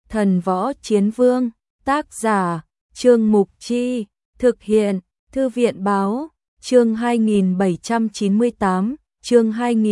Thần Võ Chiến Vương, tác giả, Trương Mục Chi, thực hiện, Thư viện Báo, chương 2798, chương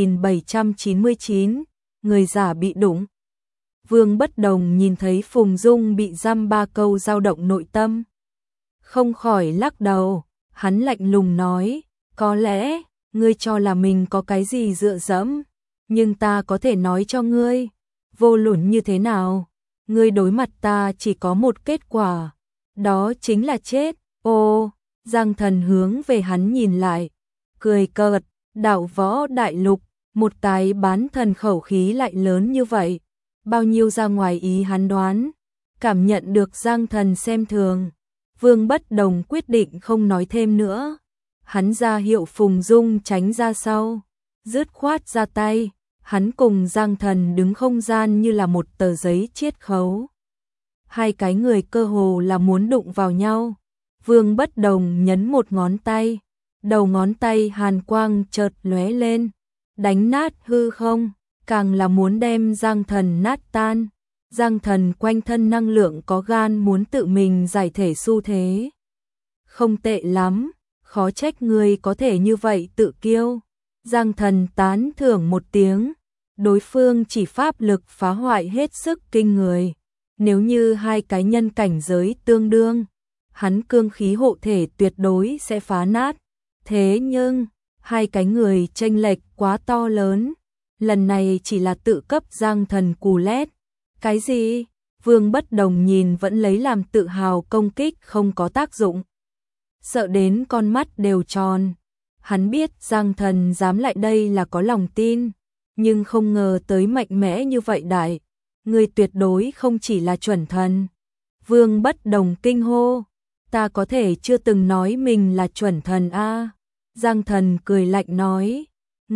2799, người giả bị đụng. Vương Bất Đồng nhìn thấy Phùng Dung bị giam 3 câu dao động nội tâm. Không khỏi lắc đầu, hắn lạnh lùng nói, có lẽ, ngươi cho là mình có cái gì dựa dẫm, nhưng ta có thể nói cho ngươi, vô luận như thế nào, ngươi đối mặt ta chỉ có một kết quả, đó chính là chết. Ô, Giang Thần hướng về hắn nhìn lại, cười cợt, Đạo Võ Đại Lục, một cái bán thần khẩu khí lại lớn như vậy, bao nhiêu ra ngoài ý hắn đoán, cảm nhận được Giang Thần xem thường. Vương Bất Đồng quyết định không nói thêm nữa, hắn ra hiệu Phùng Dung tránh ra sau, dứt khoát ra tay, hắn cùng Giang Thần đứng không gian như là một tờ giấy chiết khấu. Hai cái người cơ hồ là muốn đụng vào nhau. Vương Bất Đồng nhấn một ngón tay, đầu ngón tay hàn quang chợt lóe lên, đánh nát hư không, càng là muốn đem Giang Thần nát tan. Giang Thần quanh thân năng lượng có gan muốn tự mình giải thể xu thế. Không tệ lắm, khó trách ngươi có thể như vậy tự kiêu. Giang Thần tán thưởng một tiếng, đối phương chỉ pháp lực phá hoại hết sức kinh người. Nếu như hai cái nhân cảnh giới tương đương, hắn cương khí hộ thể tuyệt đối sẽ phá nát. Thế nhưng, hai cái người chênh lệch quá to lớn, lần này chỉ là tự cấp Giang Thần cù lét. Cái gì? Vương Bất Đồng nhìn vẫn lấy làm tự hào công kích không có tác dụng. Sợ đến con mắt đều tròn. Hắn biết Giang Thần dám lại đây là có lòng tin, nhưng không ngờ tới mạnh mẽ như vậy đại. Người tuyệt đối không chỉ là chuẩn thần. Vương Bất Đồng kinh hô, ta có thể chưa từng nói mình là chuẩn thần a. Giang Thần cười lạnh nói,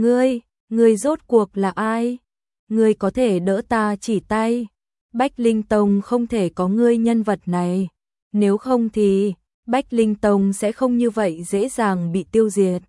ngươi rốt cuộc là ai? Ngươi có thể đỡ ta chỉ tay. Bách Linh Tông không thể có ngươi nhân vật này, nếu không thì Bách Linh Tông sẽ không như vậy dễ dàng bị tiêu diệt.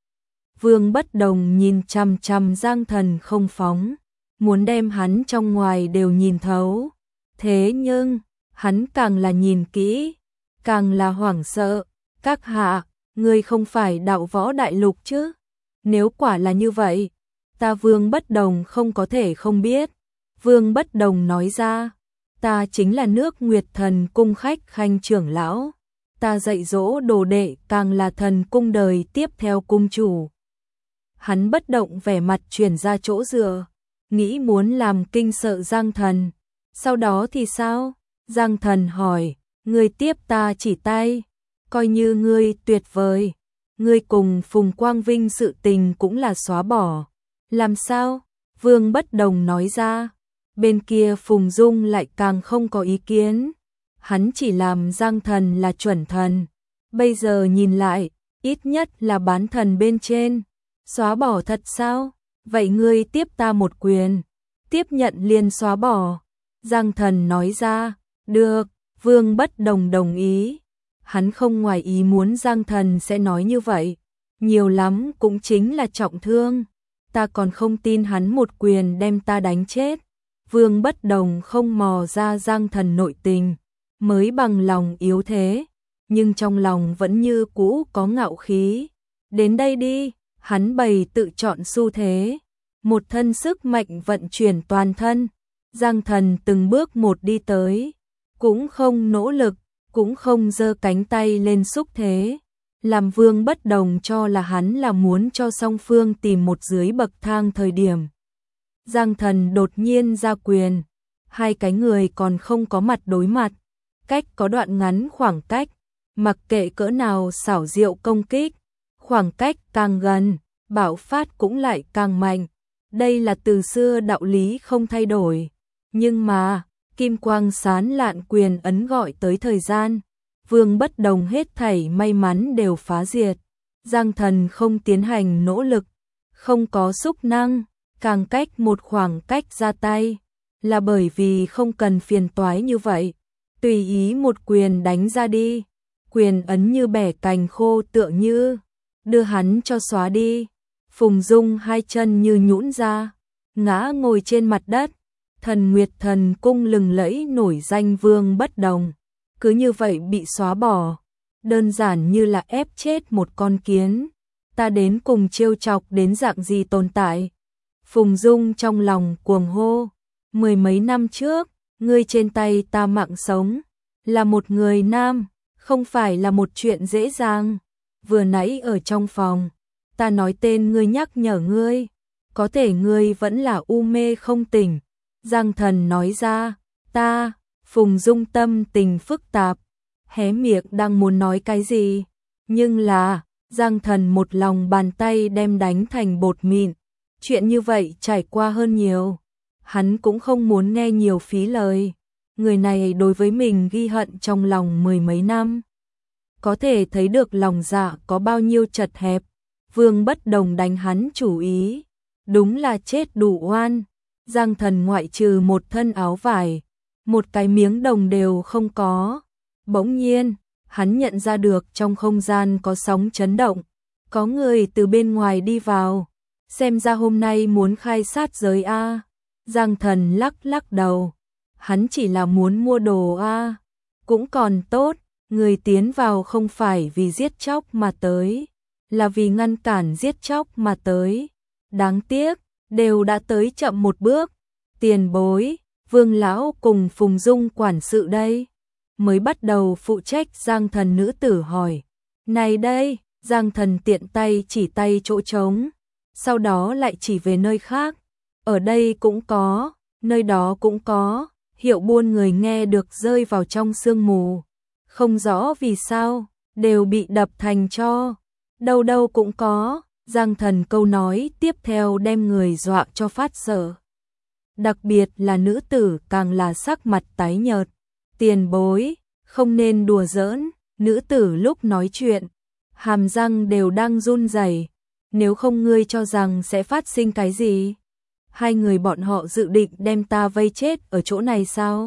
Vương Bất Đồng nhìn chằm chằm Giang Thần không phóng, muốn đem hắn trong ngoài đều nhìn thấu. Thế nhưng, hắn càng là nhìn kỹ, càng là hoảng sợ. Các hạ, ngươi không phải Đạo Võ Đại Lục chứ? Nếu quả là như vậy, ta Vương Bất Đồng không có thể không biết. Vương Bất Đồng nói ra, ta chính là nước Nguyệt Thần Cung khách khanh trưởng lão, ta dạy dỗ đồ đệ càng là thần cung đời tiếp theo cung chủ. Hắn bất động vẻ mặt chuyển ra chỗ dựa, nghĩ muốn làm kinh sợ Giang Thần. Sau đó thì sao? Giang Thần hỏi, ngươi tiếp ta chỉ tay, coi như ngươi tuyệt vời, ngươi cùng Phùng Quang Vinh sự tình cũng là xóa bỏ. Làm sao? Vương Bất Đồng nói ra. Bên kia Phùng Dung lại càng không có ý kiến. Hắn chỉ làm Giang Thần là chuẩn thần. Bây giờ nhìn lại, ít nhất là bán thần bên trên. Xóa bỏ thật sao? Vậy ngươi tiếp ta một quyền. Tiếp nhận liền xóa bỏ. Giang Thần nói ra. Được, Vương Bất Đồng đồng ý. Hắn không ngoài ý muốn Giang Thần sẽ nói như vậy. Nhiều lắm cũng chính là trọng thương. Ta còn không tin hắn một quyền đem ta đánh chết. Vương Bất Đồng không mò ra Giang Thần nội tình, mới bằng lòng yếu thế, nhưng trong lòng vẫn như cũ có ngạo khí. Đến đây đi, hắn bày tự chọn xu thế, một thân sức mạnh vận chuyển toàn thân. Giang Thần từng bước một đi tới, cũng không nỗ lực, cũng không giơ cánh tay lên xúc thế. Làm Vương Bất Đồng cho là hắn là muốn cho song phương tìm một dưới bậc thang thời điểm. Giang Thần đột nhiên ra quyền, hai cái người còn không có mặt đối mặt, cách có đoạn ngắn khoảng cách, mặc kệ cỡ nào xảo diệu công kích, khoảng cách càng gần, bạo phát cũng lại càng mạnh. Đây là từ xưa đạo lý không thay đổi, nhưng mà, kim quang sáng lạn quyền ấn gọi tới thời gian, Vương Bất Đồng hết thảy may mắn đều phá diệt. Giang Thần không tiến hành nỗ lực, không có xúc năng, càng cách một khoảng cách ra tay, là bởi vì không cần phiền toái như vậy, tùy ý một quyền đánh ra đi, quyền ấn như bẻ cành khô tựa như, đưa hắn cho xóa đi. Phùng Dung hai chân như nhũn ra, ngã ngồi trên mặt đất, Thần Nguyệt Thần Cung lừng lẫy nổi danh Vương Bất Đồng, cứ như vậy bị xóa bỏ, đơn giản như là ép chết một con kiến. Ta đến cùng trêu chọc đến dạng gì tồn tại? Phùng Dung trong lòng cuồng hô, mười mấy năm trước, ngươi trên tay ta mạng sống, là một người nam, không phải là một chuyện dễ dàng. Vừa nãy ở trong phòng, ta nói tên ngươi nhắc nhở ngươi, có thể ngươi vẫn là u mê không tỉnh. Giang Thần nói ra, Phùng Dung tâm tình phức tạp, hé miệng đang muốn nói cái gì, nhưng là, Giang Thần một lòng bàn tay đem đánh thành bột mịn. Chuyện như vậy trải qua hơn nhiều, hắn cũng không muốn nghe nhiều phí lời. Người này đối với mình ghi hận trong lòng mười mấy năm. Có thể thấy được lòng dạ có bao nhiêu chật hẹp. Vương Bất Đồng đánh hắn chủ ý, đúng là chết đủ oan. Giang Thần ngoại trừ một thân áo vải, một cái miếng đồng đều không có. Bỗng nhiên, hắn nhận ra được trong không gian có sóng chấn động, có người từ bên ngoài đi vào, xem ra hôm nay muốn khai sát giới a. Giang Thần lắc lắc đầu, hắn chỉ là muốn mua đồ a, cũng còn tốt, người tiến vào không phải vì giết chóc mà tới, là vì ngăn cản giết chóc mà tới. Đáng tiếc, đều đã tới chậm một bước. Tiền bối, Vương lão cùng Phùng Dung quản sự đây. Mới bắt đầu phụ trách Giang Thần nữ tử hỏi. Này đây, Giang Thần tiện tay chỉ tay chỗ trống, sau đó lại chỉ về nơi khác. Ở đây cũng có, nơi đó cũng có. Hiệu buôn người nghe được rơi vào trong sương mù. Không rõ vì sao, đều bị đập thành tro. Đâu đâu cũng có. Giang Thần câu nói tiếp theo đem người dọa cho phát sợ. Đặc biệt là nữ tử càng là sắc mặt tái nhợt. Tiền bối, không nên đùa giỡn. Nữ tử lúc nói chuyện, hàm răng đều đang run rẩy. Nếu không ngươi cho rằng sẽ phát sinh cái gì? Hai người bọn họ dự định đem ta vây chết ở chỗ này sao?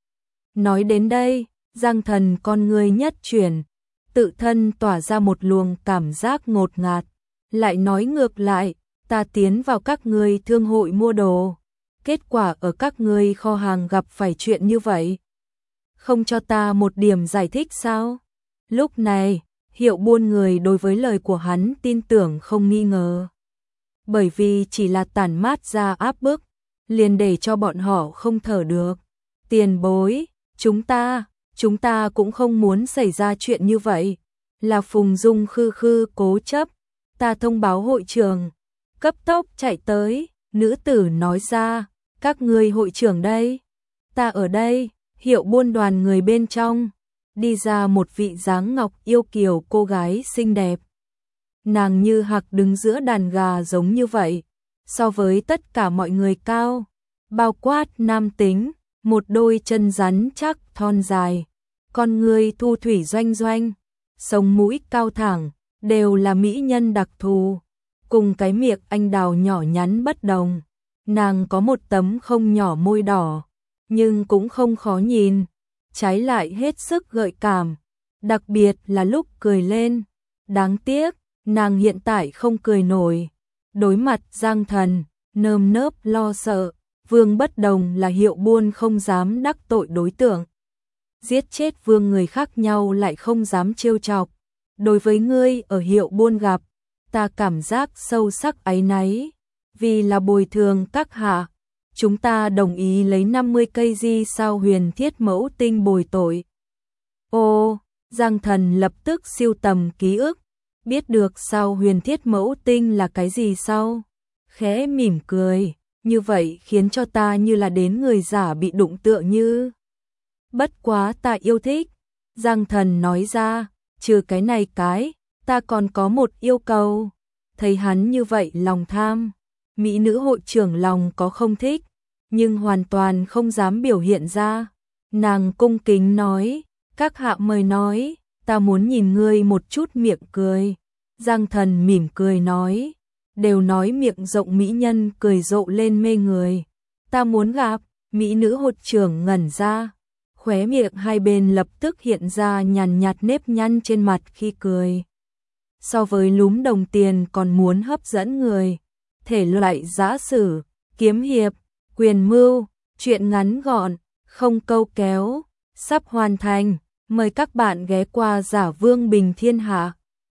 Nói đến đây, Giang Thần con ngươi nhất chuyển, tự thân tỏa ra một luồng cảm giác ngột ngạt. Lại nói ngược lại, ta tiến vào các ngươi thương hội mua đồ, kết quả ở các ngươi kho hàng gặp phải chuyện như vậy. Không cho ta một điểm giải thích sao? Lúc này, hiệu buôn người đối với lời của hắn tin tưởng không nghi ngờ. Bởi vì chỉ là tản mát ra áp bức, liền để cho bọn họ không thở được. Tiền bối, chúng ta cũng không muốn xảy ra chuyện như vậy. Là Phùng Dung khư cố chấp. Ta thông báo hội trưởng, cấp tốc chạy tới, nữ tử nói ra, các ngươi hội trưởng đây, ta ở đây. Hiệu buôn đoàn người bên trong, đi ra một vị dáng ngọc yêu kiều cô gái xinh đẹp. Nàng như hạc đứng giữa đàn gà giống như vậy, so với tất cả mọi người cao, bao quát nam tính, một đôi chân rắn chắc thon dài, con người thu thủy doanh doanh, sống mũi cao thẳng, đều là mỹ nhân đặc thù, cùng cái miệng anh đào nhỏ nhắn bất đồng. Nàng có một tấm không nhỏ môi đỏ, nhưng cũng không khó nhìn, trái lại hết sức gợi cảm, đặc biệt là lúc cười lên. Đáng tiếc, nàng hiện tại không cười nổi. Đối mặt Giang Thần, nơm nớp lo sợ, Vương Bất Đồng là hiệu buôn không dám đắc tội đối tượng. Giết chết vương người khác nhau lại không dám trêu chọc. Đối với ngươi ở hiệu buôn gặp, ta cảm giác sâu sắc áy náy, vì là bồi thường các hạ. Chúng ta đồng ý lấy 50 cây di sao huyền thiết mẫu tinh bồi tội. Ô, Giang Thần lập tức siêu tầm ký ức, biết được sao huyền thiết mẫu tinh là cái gì sau. Khẽ mỉm cười, như vậy khiến cho ta như là đến người giả bị đụng tựa như. Bất quá ta yêu thích, Giang Thần nói ra, trừ cái này ta còn có một yêu cầu. Thấy hắn như vậy lòng tham, mỹ nữ hội trưởng lòng có không thích, nhưng hoàn toàn không dám biểu hiện ra. Nàng cung kính nói, các hạ mời nói, ta muốn nhìn ngươi một chút miệng cười. Giang Thần mỉm cười nói, đều nói miệng rộng mỹ nhân cười rộ lên mê người. Ta muốn gặp. Mỹ nữ hội trưởng ngẩn ra, khóe miệng hai bên lập tức hiện ra nhàn nhạt nếp nhăn trên mặt khi cười. So với lúm đồng tiền còn muốn hấp dẫn người, thể loại giã sử, kiếm hiệp, quyền mưu, Chuyện ngắn gọn, không câu kéo, sắp hoàn thành. Mời các bạn ghé qua Giả Vương Bình Thiên Hạ.